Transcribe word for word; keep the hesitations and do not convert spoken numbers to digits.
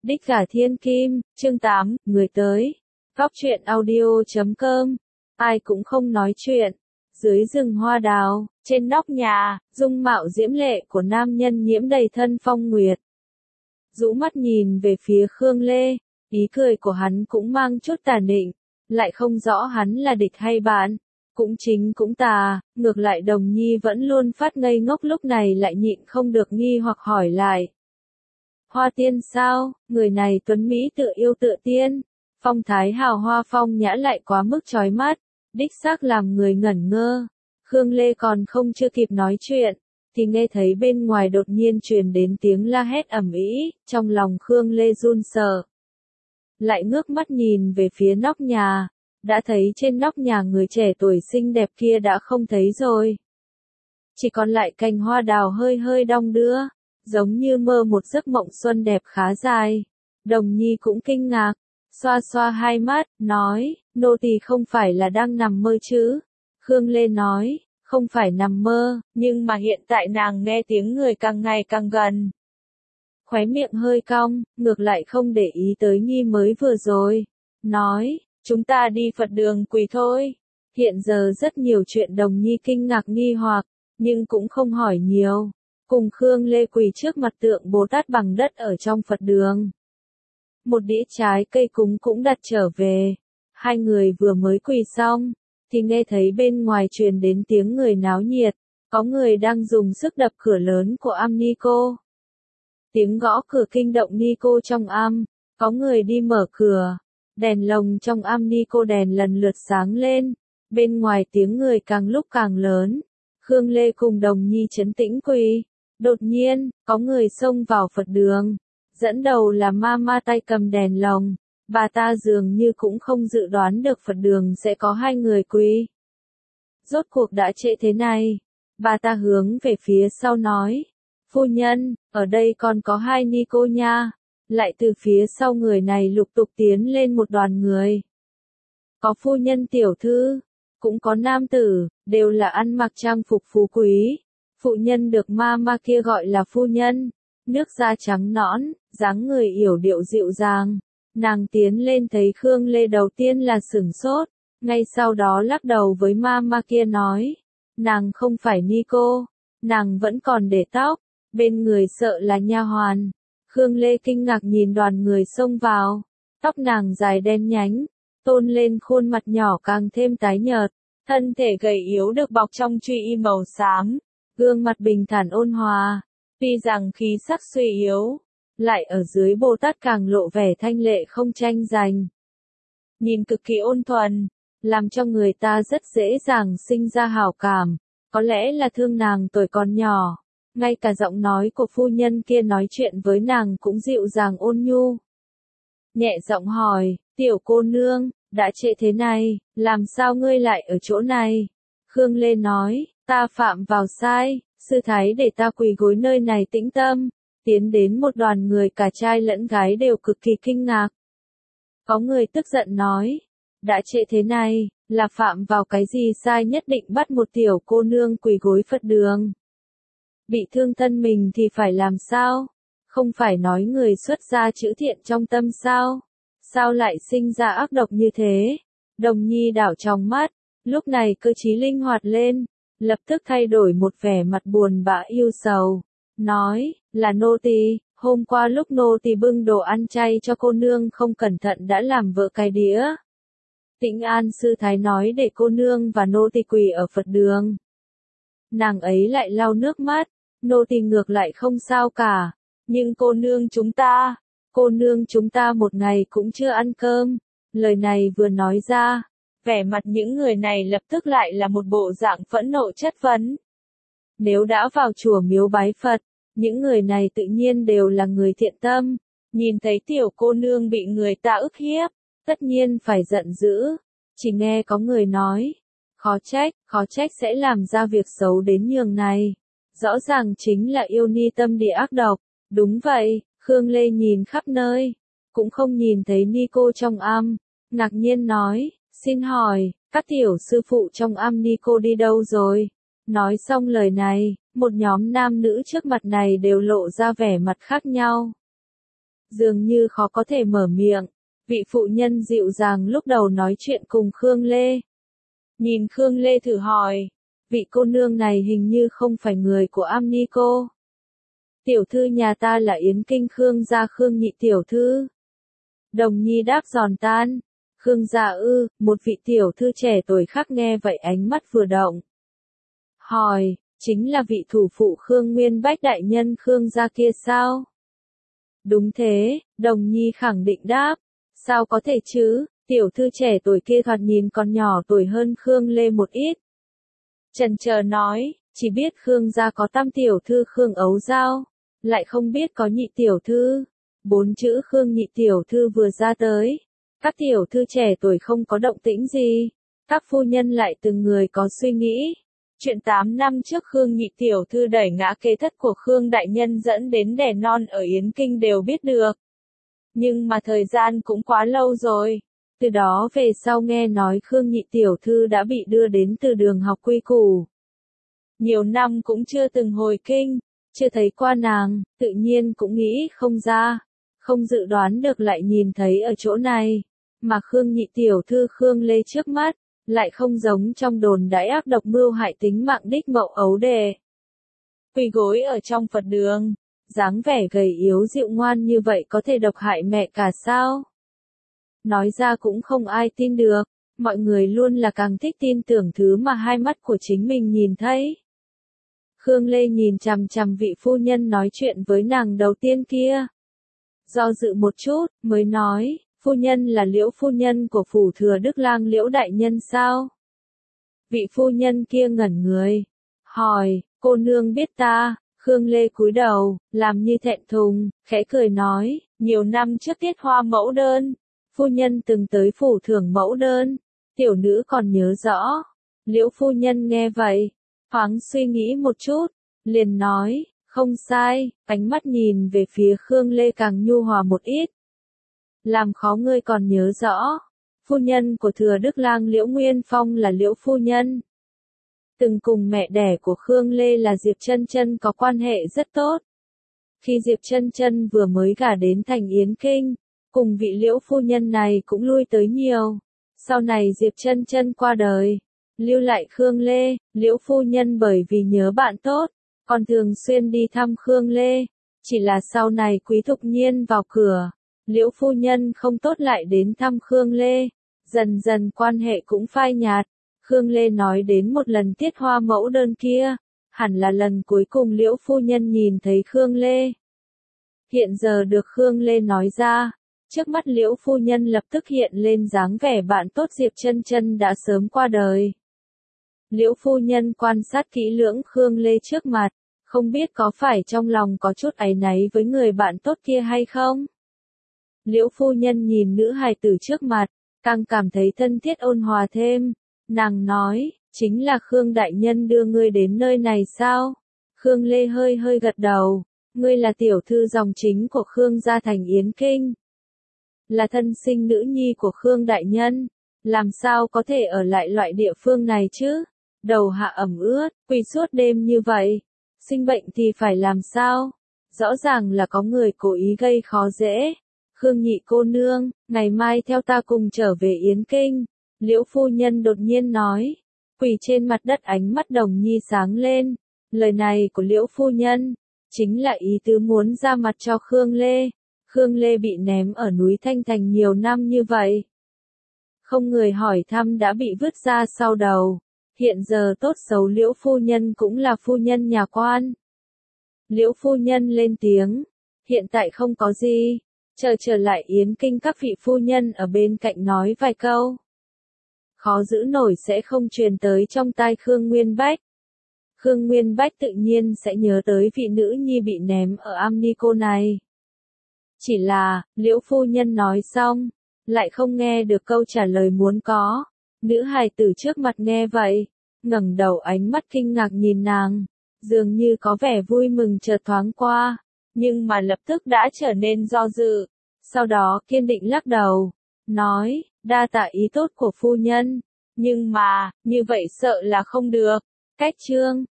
Đích Gả Thiên Kim, chương tám, người tới. Góc truyện audio chấm com. Ai cũng không nói chuyện. Dưới rừng hoa đào, trên nóc nhà, dung mạo diễm lệ của nam nhân nhiễm đầy thân phong nguyệt. Rũ mắt nhìn về phía Khương Lê, ý cười của hắn cũng mang chút tà nịnh, lại không rõ hắn là địch hay bạn. Cũng chính cũng tà, ngược lại Đồng Nhi vẫn luôn phát ngây ngốc, lúc này lại nhịn không được nghi hoặc hỏi lại. Hoa tiên sao, người này tuấn Mỹ tựa yêu tựa tiên, phong thái hào hoa phong nhã lại quá mức chói mắt, đích xác làm người ngẩn ngơ. Khương Lê còn không chưa kịp nói chuyện, thì nghe thấy bên ngoài đột nhiên truyền đến tiếng la hét ầm ĩ, trong lòng Khương Lê run sợ. Lại ngước mắt nhìn về phía nóc nhà, đã thấy trên nóc nhà người trẻ tuổi xinh đẹp kia đã không thấy rồi. Chỉ còn lại cành hoa đào hơi hơi đong đưa, giống như mơ một giấc mộng xuân đẹp khá dài. Đồng Nhi cũng kinh ngạc, xoa xoa hai mắt, nói, nô tỳ không phải là đang nằm mơ chứ. Khương Lê nói, không phải nằm mơ, nhưng mà hiện tại nàng nghe tiếng người càng ngày càng gần. Khóe miệng hơi cong, ngược lại không để ý tới nghi mới vừa rồi. Nói, chúng ta đi Phật đường quỳ thôi. Hiện giờ rất nhiều chuyện Đồng Nhi kinh ngạc nghi hoặc, nhưng cũng không hỏi nhiều. Cùng Khương Lê quỳ trước mặt tượng Bồ Tát bằng đất ở trong Phật đường. Một đĩa trái cây cúng cũng đặt trở về. Hai người vừa mới quỳ xong, thì nghe thấy bên ngoài truyền đến tiếng người náo nhiệt. Có người đang dùng sức đập cửa lớn của am ni cô. Tiếng gõ cửa kinh động ni cô trong am. Có người đi mở cửa. Đèn lồng trong am ni cô đèn lần lượt sáng lên. Bên ngoài tiếng người càng lúc càng lớn. Khương Lê cùng Đồng Nhi trấn tĩnh quỳ. Đột nhiên, có người xông vào Phật đường. Dẫn đầu là Mama tay cầm đèn lồng. Bà ta dường như cũng không dự đoán được Phật đường sẽ có hai người quỳ. Rốt cuộc đã trễ thế này. Bà ta hướng về phía sau nói. Phu nhân, ở đây còn có hai ni cô nha. Lại từ phía sau người này lục tục tiến lên một đoàn người. Có phu nhân tiểu thư, cũng có nam tử, đều là ăn mặc trang phục phú quý. Phụ nhân được Mama kia gọi là phu nhân, nước da trắng nõn, dáng người yểu điệu dịu dàng. Nàng tiến lên thấy Khương Lê đầu tiên là sửng sốt, ngay sau đó lắc đầu với Mama kia nói, nàng không phải ni cô, nàng vẫn còn để tóc, bên người sợ là nha hoàn. Khương Lê kinh ngạc nhìn đoàn người xông vào, tóc nàng dài đen nhánh, tôn lên khuôn mặt nhỏ càng thêm tái nhợt, thân thể gầy yếu được bọc trong truy y màu xám. Gương mặt bình thản ôn hòa, tuy rằng khí sắc suy yếu, lại ở dưới Bồ Tát càng lộ vẻ thanh lệ không tranh giành. Nhìn cực kỳ ôn thuần, làm cho người ta rất dễ dàng sinh ra hảo cảm, có lẽ là thương nàng tuổi còn nhỏ. Ngay cả giọng nói của phu nhân kia nói chuyện với nàng cũng dịu dàng ôn nhu. Nhẹ giọng hỏi, tiểu cô nương, đã trễ thế này, làm sao ngươi lại ở chỗ này? Khương Lê nói, ta phạm vào sai, sư thái để ta quỳ gối nơi này tĩnh tâm. Tiến đến một đoàn người cả trai lẫn gái đều cực kỳ kinh ngạc. Có người tức giận nói, đã trễ thế này, là phạm vào cái gì sai nhất định bắt một tiểu cô nương quỳ gối Phật đường. Bị thương thân mình thì phải làm sao? Không phải nói người xuất gia chữ thiện trong tâm sao? Sao lại sinh ra ác độc như thế? Đồng Nhi đảo trong mắt, lúc này cơ trí linh hoạt lên, lập tức thay đổi một vẻ mặt buồn bã yêu sầu. Nói, là nô tỳ, hôm qua lúc nô tỳ bưng đồ ăn chay cho cô nương không cẩn thận đã làm vỡ cái đĩa. Tĩnh An sư thái nói để cô nương và nô tỳ quỳ ở Phật đường. Nàng ấy lại lau nước mắt, nô tỳ ngược lại không sao cả, nhưng cô nương chúng ta, cô nương chúng ta một ngày cũng chưa ăn cơm. Lời này vừa nói ra, vẻ mặt những người này lập tức lại là một bộ dạng phẫn nộ chất vấn. Nếu đã vào chùa miếu bái Phật, những người này tự nhiên đều là người thiện tâm, nhìn thấy tiểu cô nương bị người ta ức hiếp, tất nhiên phải giận dữ. Chỉ nghe có người nói, khó trách, khó trách sẽ làm ra việc xấu đến nhường này. Rõ ràng chính là yêu ni tâm địa ác độc. Đúng vậy, Khương Lê nhìn khắp nơi, cũng không nhìn thấy ni cô trong am, ngạc nhiên nói, xin hỏi, các tiểu sư phụ trong am ni cô đi đâu rồi? Nói xong lời này, một nhóm nam nữ trước mặt này đều lộ ra vẻ mặt khác nhau. dường như khó có thể mở miệng. Vị phụ nhân dịu dàng lúc đầu nói chuyện cùng Khương Lê. Nhìn Khương Lê thử hỏi, vị cô nương này hình như không phải người của Amnico. Tiểu thư nhà ta là Yến Kinh Khương gia Khương nhị tiểu thư. Đồng Nhi đáp giòn tan. Khương gia ư, một vị tiểu thư trẻ tuổi khác nghe vậy ánh mắt vừa động. Hỏi, chính là vị thủ phụ Khương Nguyên Bách đại nhân Khương gia kia sao? Đúng thế, Đồng Nhi khẳng định đáp. Sao có thể chứ, tiểu thư trẻ tuổi kia thoạt nhìn còn nhỏ tuổi hơn Khương Lê một ít. Chần chờ nói, chỉ biết Khương gia có tam tiểu thư Khương Ấu Giao, lại không biết có nhị tiểu thư. Bốn chữ Khương nhị tiểu thư vừa ra tới. Các tiểu thư trẻ tuổi không có động tĩnh gì. Các phu nhân lại từng người có suy nghĩ. Chuyện tám năm trước Khương nhị tiểu thư đẩy ngã kế thất của Khương đại nhân dẫn đến đẻ non ở Yến Kinh đều biết được. Nhưng mà thời gian cũng quá lâu rồi. Từ đó về sau nghe nói Khương nhị tiểu thư đã bị đưa đến từ đường học quy củ. Nhiều năm cũng chưa từng hồi kinh, chưa thấy qua nàng, tự nhiên cũng nghĩ không ra. Không dự đoán được lại nhìn thấy ở chỗ này. Mà Khương nhị tiểu thư Khương Lê trước mắt, lại không giống trong đồn đãi ác độc mưu hại tính mạng đích mậu ấu đề. Quỳ gối ở trong Phật đường, dáng vẻ gầy yếu dịu ngoan như vậy có thể độc hại mẹ cả sao? Nói ra cũng không ai tin được, mọi người luôn là càng thích tin tưởng thứ mà hai mắt của chính mình nhìn thấy. Khương Lê nhìn chằm chằm vị phu nhân nói chuyện với nàng đầu tiên kia. Do dự một chút, mới nói, phu nhân là Liễu phu nhân của phủ thừa Đức Lang Liễu đại nhân sao? Vị phu nhân kia ngẩn người, hỏi, cô nương biết ta? Khương Lê cúi đầu, làm như thẹn thùng, khẽ cười nói, nhiều năm trước tiết hoa mẫu đơn, phu nhân từng tới phủ thưởng mẫu đơn, tiểu nữ còn nhớ rõ. Liễu phu nhân nghe vậy, thoáng suy nghĩ một chút, liền nói, không sai, ánh mắt nhìn về phía Khương Lê càng nhu hòa một ít. Làm khó ngươi còn nhớ rõ, phu nhân của thừa Đức Lang Liễu Nguyên Phong là Liễu phu nhân. Từng cùng mẹ đẻ của Khương Lê là Diệp Chân Chân có quan hệ rất tốt. Khi Diệp Chân Chân vừa mới gả đến thành Yến Kinh, cùng vị Liễu phu nhân này cũng lui tới nhiều. Sau này Diệp Chân Chân qua đời, lưu lại Khương Lê, Liễu phu nhân bởi vì nhớ bạn tốt, còn thường xuyên đi thăm Khương Lê. Chỉ là sau này Quý Thục Nhiên vào cửa, Liễu phu nhân không tốt lại đến thăm Khương Lê. Dần dần quan hệ cũng phai nhạt. Khương Lê nói đến một lần tiết hoa mẫu đơn kia, hẳn là lần cuối cùng Liễu phu nhân nhìn thấy Khương Lê. Hiện giờ được Khương Lê nói ra, trước mắt Liễu phu nhân lập tức hiện lên dáng vẻ bạn tốt Diệp Chân Chân đã sớm qua đời. Liễu phu nhân quan sát kỹ lưỡng Khương Lê trước mặt, không biết có phải trong lòng có chút áy náy với người bạn tốt kia hay không? Liễu phu nhân nhìn nữ hài tử trước mặt, càng cảm thấy thân thiết ôn hòa thêm. Nàng nói, chính là Khương đại nhân đưa ngươi đến nơi này sao? Khương Lê hơi hơi gật đầu, ngươi là tiểu thư dòng chính của Khương gia thành Yến Kinh. Là thân sinh nữ nhi của Khương đại nhân, làm sao có thể ở lại loại địa phương này chứ? Đầu hạ ẩm ướt, quỳ suốt đêm như vậy, sinh bệnh thì phải làm sao? Rõ ràng là có người cố ý gây khó dễ. Khương nhị cô nương, ngày mai theo ta cùng trở về Yến Kinh. Liễu phu nhân đột nhiên nói, quỳ trên mặt đất ánh mắt Đồng Nhi sáng lên. Lời này của Liễu phu nhân, chính là ý tứ muốn ra mặt cho Khương Lê. Khương Lê bị ném ở núi Thanh Thành nhiều năm như vậy. Không người hỏi thăm đã bị vứt ra sau đầu. Hiện giờ tốt xấu Liễu phu nhân cũng là phu nhân nhà quan. Liễu phu nhân lên tiếng, hiện tại không có gì, chờ trở lại Yến Kinh các vị phu nhân ở bên cạnh nói vài câu. Khó giữ nổi sẽ không truyền tới trong tai Khương Nguyên Bách. Khương Nguyên Bách tự nhiên sẽ nhớ tới vị nữ nhi bị ném ở Amnico này. Chỉ là, Liễu phu nhân nói xong, lại không nghe được câu trả lời muốn có. Nữ hài tử trước mặt nghe vậy, ngẩng đầu ánh mắt kinh ngạc nhìn nàng, dường như có vẻ vui mừng chợt thoáng qua, nhưng mà lập tức đã trở nên do dự, sau đó kiên định lắc đầu, nói, đa tạ ý tốt của phu nhân, nhưng mà, như vậy sợ là không được. Cách chương